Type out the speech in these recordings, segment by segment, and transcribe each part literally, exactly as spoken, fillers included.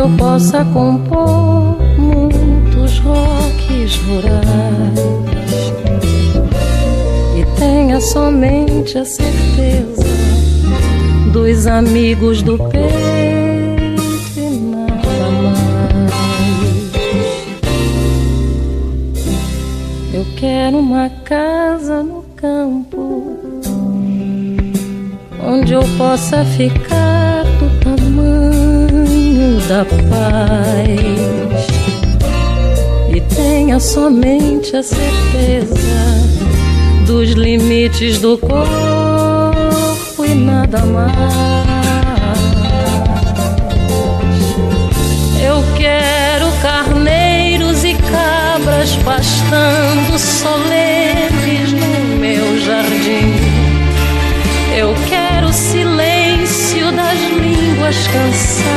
eu possa compor muitos rocks rurais e tenha somente a certeza dos amigos do peito e nada mais. Eu quero uma casa no campo onde eu possa ficar do tamanho da paz e tenha somente a certeza dos limites do corpo e nada mais. Eu quero carneiros e cabras pastando solenes no meu jardim. Eu quero o silêncio das línguas cansadas.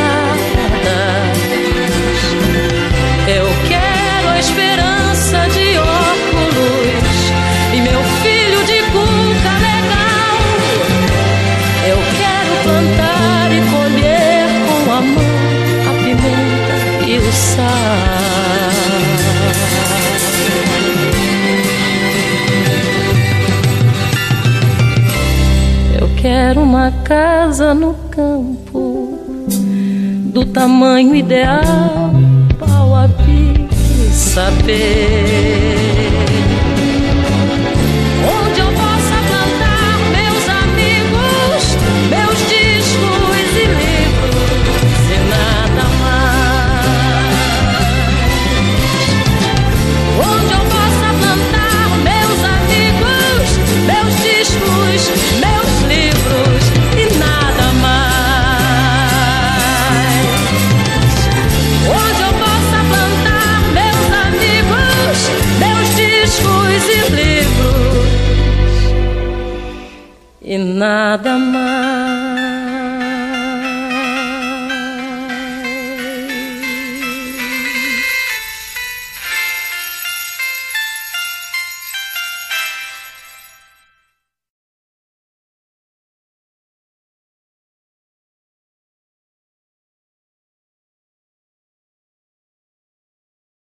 Eu quero a esperança de óculos e meu filho de cuca legal. Eu quero plantar e colher com a mão a pimenta e o sal. Eu quero uma casa no campo do tamanho ideal, pau a pique, saber onde eu possa plantar meus amigos, meus discos e livros e nada mais. Onde eu possa plantar meus amigos, meus discos, meus livros e nada mais. Onde eu possa plantar meus amigos, meus discos e livros e nada mais.